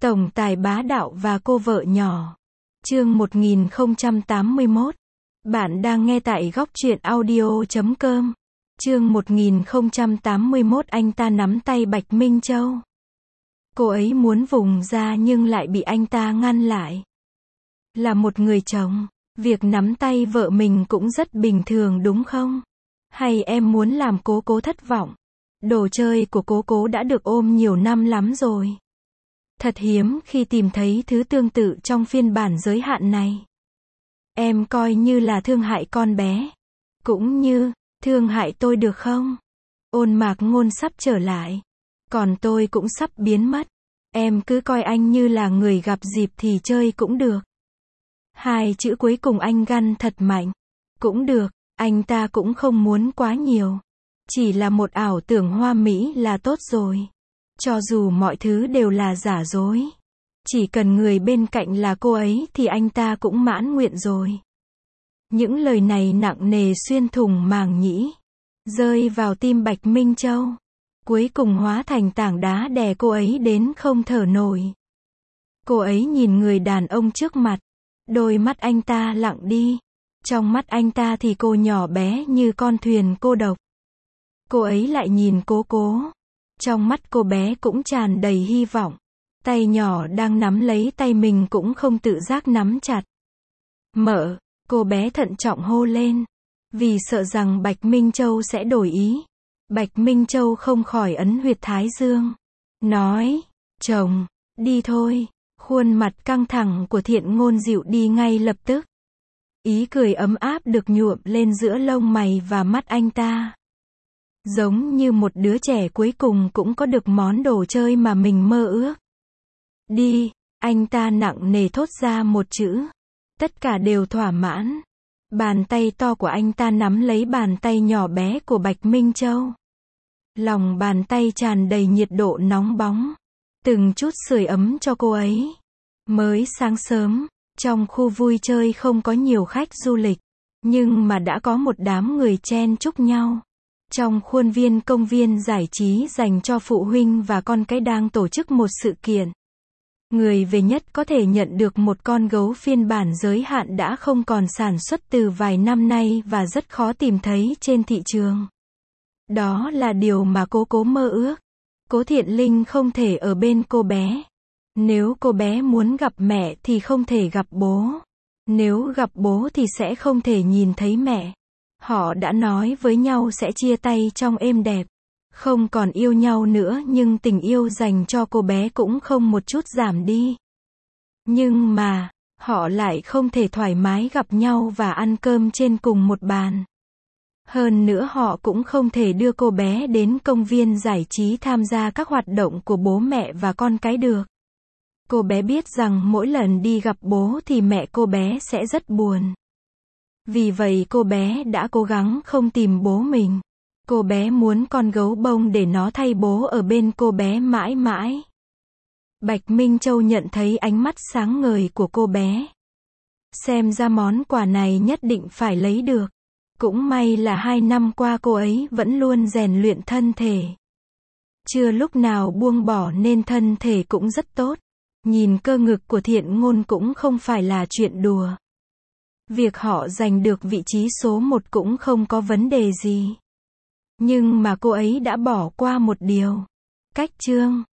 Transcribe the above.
Tổng tài bá đạo và cô vợ nhỏ. Chương 1081. Bạn đang nghe tại góc truyện audio.com. Chương 1081. Anh ta nắm tay Bạch Minh Châu. Cô ấy muốn vùng ra nhưng lại bị anh ta ngăn lại. Là một người chồng, việc nắm tay vợ mình cũng rất bình thường đúng không? Hay em muốn làm cố cố thất vọng? Đồ chơi của cố cố đã được ôm nhiều năm lắm rồi. Thật hiếm khi tìm thấy thứ tương tự trong phiên bản giới hạn này. Em coi như là thương hại con bé. Cũng như, thương hại tôi được không? Ôn Mạc Ngôn sắp trở lại. Còn tôi cũng sắp biến mất. Em cứ coi anh như là người gặp dịp thì chơi cũng được. Hai chữ cuối cùng anh gằn thật mạnh. Cũng được, anh ta cũng không muốn quá nhiều. Chỉ là một ảo tưởng hoa mỹ là tốt rồi. Cho dù mọi thứ đều là giả dối. Chỉ cần người bên cạnh là cô ấy thì anh ta cũng mãn nguyện rồi. Những lời này nặng nề xuyên thủng màng nhĩ. Rơi vào tim Bạch Minh Châu. Cuối cùng hóa thành tảng đá đè cô ấy đến không thở nổi. Cô ấy nhìn người đàn ông trước mặt. Đôi mắt anh ta lặng đi. Trong mắt anh ta thì cô nhỏ bé như con thuyền cô độc. Cô ấy lại nhìn cố cố. Trong mắt cô bé cũng tràn đầy hy vọng. Tay nhỏ đang nắm lấy tay mình cũng không tự giác nắm chặt. Mợ, cô bé thận trọng hô lên. Vì sợ rằng Bạch Minh Châu sẽ đổi ý. Bạch Minh Châu không khỏi ấn huyệt thái dương. Nói, chồng, đi thôi. Khuôn mặt căng thẳng của Thiện Ngôn dịu đi ngay lập tức. Ý cười ấm áp được nhuộm lên giữa lông mày và mắt anh ta. Giống như một đứa trẻ cuối cùng cũng có được món đồ chơi mà mình mơ ước. Đi, anh ta nặng nề thốt ra một chữ. Tất cả đều thỏa mãn. Bàn tay to của anh ta nắm lấy bàn tay nhỏ bé của Bạch Minh Châu. Lòng bàn tay tràn đầy nhiệt độ nóng bóng. Từng chút sưởi ấm cho cô ấy. Mới sáng sớm, trong khu vui chơi không có nhiều khách du lịch. Nhưng mà đã có một đám người chen chúc nhau. Trong khuôn viên công viên giải trí dành cho phụ huynh và con cái đang tổ chức một sự kiện. Người về nhất có thể nhận được một con gấu phiên bản giới hạn đã không còn sản xuất từ vài năm nay và rất khó tìm thấy trên thị trường. Đó là điều mà cố mơ ước. Cố Thiện Linh không thể ở bên cô bé. Nếu cô bé muốn gặp mẹ thì không thể gặp bố. Nếu gặp bố thì sẽ không thể nhìn thấy mẹ. Họ đã nói với nhau sẽ chia tay trong êm đẹp. Không còn yêu nhau nữa nhưng tình yêu dành cho cô bé cũng không một chút giảm đi. Nhưng mà, họ lại không thể thoải mái gặp nhau và ăn cơm trên cùng một bàn. Hơn nữa họ cũng không thể đưa cô bé đến công viên giải trí tham gia các hoạt động của bố mẹ và con cái được. Cô bé biết rằng mỗi lần đi gặp bố thì mẹ cô bé sẽ rất buồn. Vì vậy cô bé đã cố gắng không tìm bố mình. Cô bé muốn con gấu bông để nó thay bố ở bên cô bé mãi mãi. Bạch Minh Châu nhận thấy ánh mắt sáng ngời của cô bé. Xem ra món quà này nhất định phải lấy được. Cũng may là 2 năm qua cô ấy vẫn luôn rèn luyện thân thể. Chưa lúc nào buông bỏ nên thân thể cũng rất tốt. Nhìn cơ ngực của Thiện Ngôn cũng không phải là chuyện đùa. Việc họ giành được vị trí số 1 cũng không có vấn đề gì. Nhưng mà cô ấy đã bỏ qua một điều. Cách chương.